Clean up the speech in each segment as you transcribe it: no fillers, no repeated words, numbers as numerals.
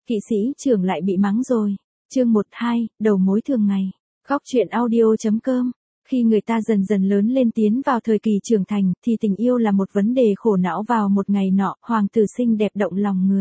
Kỵ sĩ trưởng lại bị mắng rồi. Chương 12, đầu mối thường ngày. Góc truyện audio.com. Khi người ta dần dần lớn lên tiến vào thời kỳ trưởng thành, thì tình yêu là một vấn đề khổ não. Vào một ngày nọ, hoàng tử xinh đẹp động lòng người.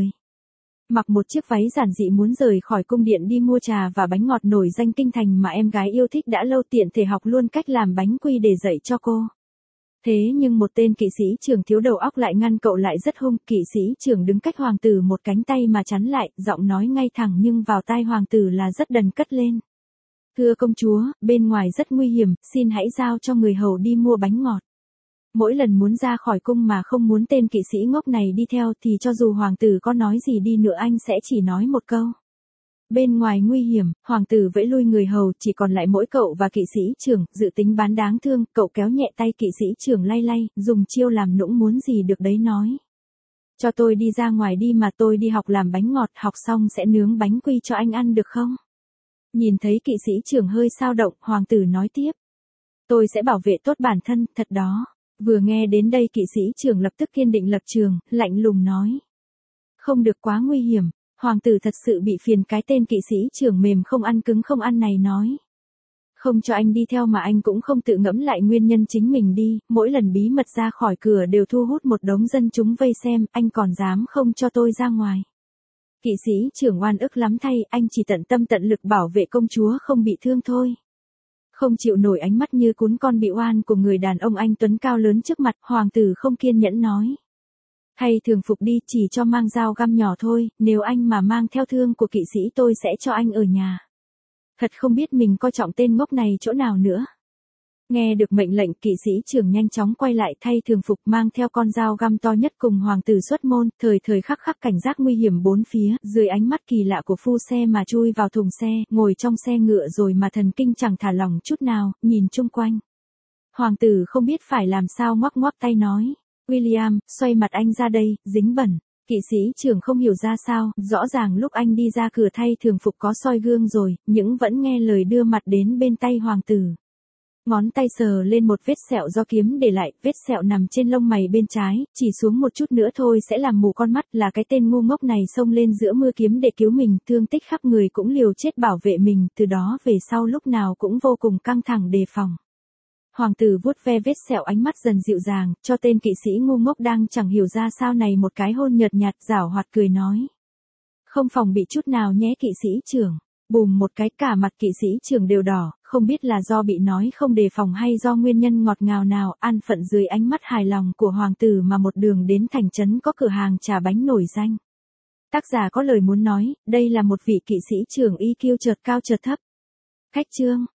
Mặc một chiếc váy giản dị muốn rời khỏi cung điện đi mua trà và bánh ngọt nổi danh kinh thành mà em gái yêu thích đã lâu, tiện thể học luôn cách làm bánh quy để dạy cho cô. Thế nhưng một tên kỵ sĩ trưởng thiếu đầu óc lại ngăn cậu lại rất hung. Kỵ sĩ trưởng đứng cách hoàng tử một cánh tay mà chắn lại, giọng nói ngay thẳng nhưng vào tai hoàng tử là rất đần cất lên. Thưa công chúa, bên ngoài rất nguy hiểm, xin hãy giao cho người hầu đi mua bánh ngọt. Mỗi lần muốn ra khỏi cung mà không muốn tên kỵ sĩ ngốc này đi theo thì cho dù hoàng tử có nói gì đi nữa anh sẽ chỉ nói một câu. Bên ngoài nguy hiểm, hoàng tử vẫy lui người hầu, chỉ còn lại mỗi cậu và kỵ sĩ trưởng. Dự tính bán đáng thương, cậu kéo nhẹ tay kỵ sĩ trưởng lay lay, dùng chiêu làm nũng muốn gì được đấy nói. Cho tôi đi ra ngoài đi mà, tôi đi học làm bánh ngọt, học xong sẽ nướng bánh quy cho anh ăn được không? Nhìn thấy kỵ sĩ trưởng hơi xao động, hoàng tử nói tiếp. Tôi sẽ bảo vệ tốt bản thân, thật đó. Vừa nghe đến đây kỵ sĩ trưởng lập tức kiên định lập trường, lạnh lùng nói. Không được, quá nguy hiểm. Hoàng tử thật sự bị phiền cái tên kỵ sĩ trưởng mềm không ăn cứng không ăn này nói. Không cho anh đi theo mà anh cũng không tự ngẫm lại nguyên nhân chính mình đi, mỗi lần bí mật ra khỏi cửa đều thu hút một đống dân chúng vây xem, anh còn dám không cho tôi ra ngoài. Kỵ sĩ trưởng oan ức lắm thay, anh chỉ tận tâm tận lực bảo vệ công chúa không bị thương thôi. Không chịu nổi ánh mắt như cún con bị oan của người đàn ông anh tuấn cao lớn trước mặt, hoàng tử không kiên nhẫn nói. Thay thường phục đi, chỉ cho mang dao găm nhỏ thôi, nếu anh mà mang theo thương của kỵ sĩ tôi sẽ cho anh ở nhà. Thật không biết mình coi trọng tên ngốc này chỗ nào nữa. Nghe được mệnh lệnh, kỵ sĩ trưởng nhanh chóng quay lại thay thường phục, mang theo con dao găm to nhất cùng hoàng tử xuất môn, thời thời khắc khắc cảnh giác nguy hiểm bốn phía, dưới ánh mắt kỳ lạ của phu xe mà chui vào thùng xe, ngồi trong xe ngựa rồi mà thần kinh chẳng thả lỏng chút nào, nhìn chung quanh. Hoàng tử không biết phải làm sao, ngoắc ngoắc tay nói. William, xoay mặt anh ra đây, dính bẩn. Kỵ sĩ trưởng không hiểu ra sao, rõ ràng lúc anh đi ra cửa thay thường phục có soi gương rồi, nhưng vẫn nghe lời đưa mặt đến bên tay hoàng tử. Ngón tay sờ lên một vết sẹo do kiếm để lại, vết sẹo nằm trên lông mày bên trái, chỉ xuống một chút nữa thôi sẽ làm mù con mắt, là cái tên ngu ngốc này xông lên giữa mưa kiếm để cứu mình, thương tích khắp người cũng liều chết bảo vệ mình, từ đó về sau lúc nào cũng vô cùng căng thẳng đề phòng. Hoàng tử vuốt ve vết sẹo, ánh mắt dần dịu dàng, cho tên kỵ sĩ ngu ngốc đang chẳng hiểu ra sao này một cái hôn nhợt nhạt, giảo hoạt cười nói. Không phòng bị chút nào nhé kỵ sĩ trưởng. Bùm một cái, cả mặt kỵ sĩ trưởng đều đỏ, không biết là do bị nói không đề phòng hay do nguyên nhân ngọt ngào nào, an phận dưới ánh mắt hài lòng của hoàng tử mà một đường đến thành trấn có cửa hàng trà bánh nổi danh. Tác giả có lời muốn nói, đây là một vị kỵ sĩ trưởng EQ chợt cao chợt thấp. Khách chương.